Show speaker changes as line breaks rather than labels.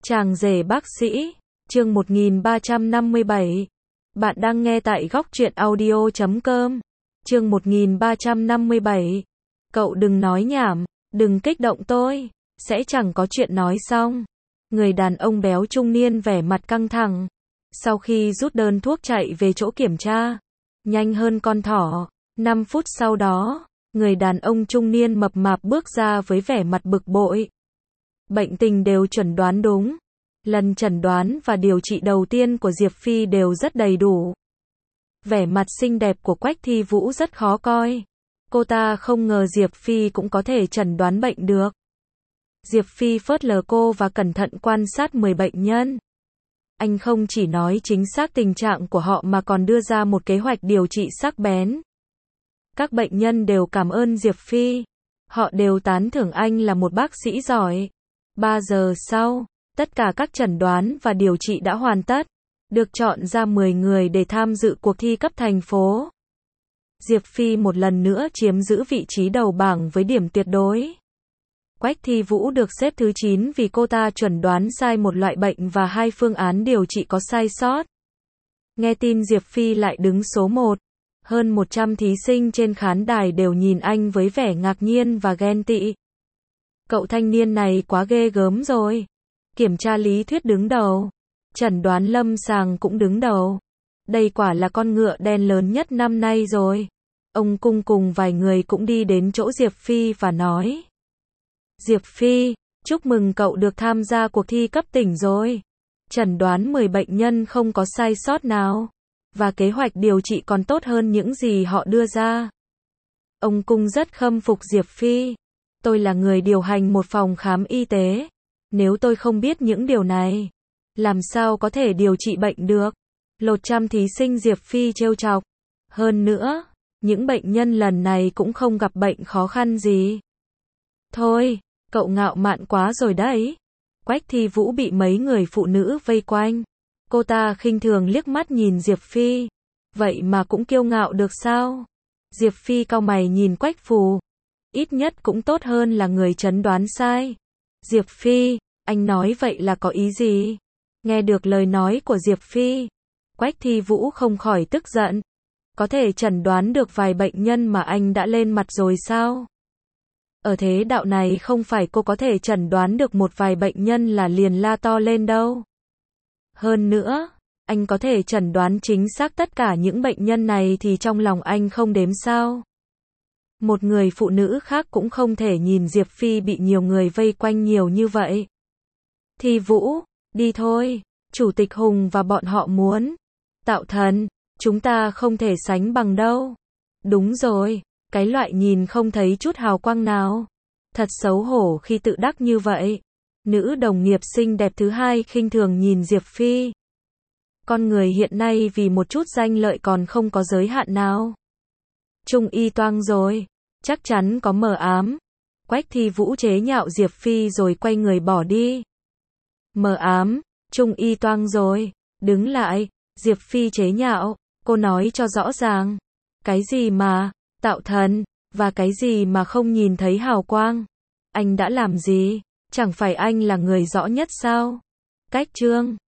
Chàng rể bác sĩ, chương 1357. Bạn đang nghe tại góc truyện audio.com. Chương 1357. Cậu đừng nói nhảm, đừng kích động tôi, sẽ chẳng có chuyện nói xong. Người đàn ông béo trung niên vẻ mặt căng thẳng. Sau khi rút đơn thuốc chạy về chỗ kiểm tra, nhanh hơn con thỏ. 5 phút sau đó, người đàn ông trung niên mập mạp bước ra với vẻ mặt bực bội. Bệnh tình đều chẩn đoán đúng. Lần chẩn đoán và điều trị đầu tiên của Diệp Phi đều rất đầy đủ. Vẻ mặt xinh đẹp của Quách Thi Vũ rất khó coi. Cô ta không ngờ Diệp Phi cũng có thể chẩn đoán bệnh được. Diệp Phi phớt lờ cô và cẩn thận quan sát 10 bệnh nhân. Anh không chỉ nói chính xác tình trạng của họ mà còn đưa ra một kế hoạch điều trị sắc bén. Các bệnh nhân đều cảm ơn Diệp Phi. Họ đều tán thưởng anh là một bác sĩ giỏi. 3 giờ sau, tất cả các chẩn đoán và điều trị đã hoàn tất. Được chọn ra 10 người để tham dự cuộc thi cấp thành phố. Diệp Phi một lần nữa chiếm giữ vị trí đầu bảng với điểm tuyệt đối. Quách Thi Vũ được xếp thứ 9 vì cô ta chuẩn đoán sai một loại bệnh và 2 phương án điều trị có sai sót. Nghe tin Diệp Phi lại đứng số 1. Hơn 100 thí sinh trên khán đài đều nhìn anh với vẻ ngạc nhiên và ghen tị. Cậu thanh niên này quá ghê gớm rồi. Kiểm tra lý thuyết đứng đầu. Chẩn đoán lâm sàng cũng đứng đầu. Đây quả là con ngựa đen lớn nhất năm nay rồi. Ông Cung cùng vài người cũng đi đến chỗ Diệp Phi và nói. Diệp Phi, chúc mừng cậu được tham gia cuộc thi cấp tỉnh rồi. Chẩn đoán 10 bệnh nhân không có sai sót nào. Và kế hoạch điều trị còn tốt hơn những gì họ đưa ra. Ông Cung rất khâm phục Diệp Phi. Tôi là người điều hành một phòng khám y tế. Nếu tôi không biết những điều này, làm sao có thể điều trị bệnh được? Lột trăm thí sinh Diệp Phi trêu chọc. Hơn nữa, những bệnh nhân lần này cũng không gặp bệnh khó khăn gì. Thôi, cậu ngạo mạn quá rồi đấy. Quách Thi Vũ bị mấy người phụ nữ vây quanh. Cô ta khinh thường liếc mắt nhìn Diệp Phi. Vậy mà cũng kiêu ngạo được sao? Diệp Phi cau mày nhìn Quách Phù. Ít nhất cũng tốt hơn là người chẩn đoán sai. Diệp Phi, anh nói vậy là có ý gì? Nghe được lời nói của Diệp Phi, Quách Thi Vũ không khỏi tức giận. Có thể chẩn đoán được vài bệnh nhân mà anh đã lên mặt rồi sao? Ở thế đạo này không phải cô có thể chẩn đoán được một vài bệnh nhân là liền la to lên đâu. Hơn nữa, anh có thể chẩn đoán chính xác tất cả những bệnh nhân này thì trong lòng anh không đếm sao? Một người phụ nữ khác cũng không thể nhìn Diệp Phi bị nhiều người vây quanh nhiều như vậy. Thi Vũ, đi thôi, Chủ tịch Hùng và bọn họ muốn. Tạo thần, chúng ta không thể sánh bằng đâu. Đúng rồi, cái loại nhìn không thấy chút hào quang nào. Thật xấu hổ khi tự đắc như vậy. Nữ đồng nghiệp xinh đẹp thứ hai khinh thường nhìn Diệp Phi. Con người hiện nay vì một chút danh lợi còn không có giới hạn nào. Trung y toang rồi, chắc chắn có mờ ám. Quách Thi Vũ chế nhạo Diệp Phi rồi quay người bỏ đi. Mờ ám, Trung y toang rồi, đứng lại, Diệp Phi chế nhạo, cô nói cho rõ ràng. Cái gì mà, tạo thần, và cái gì mà không nhìn thấy hào quang? Anh đã làm gì? Chẳng phải anh là người rõ nhất sao? Cách chương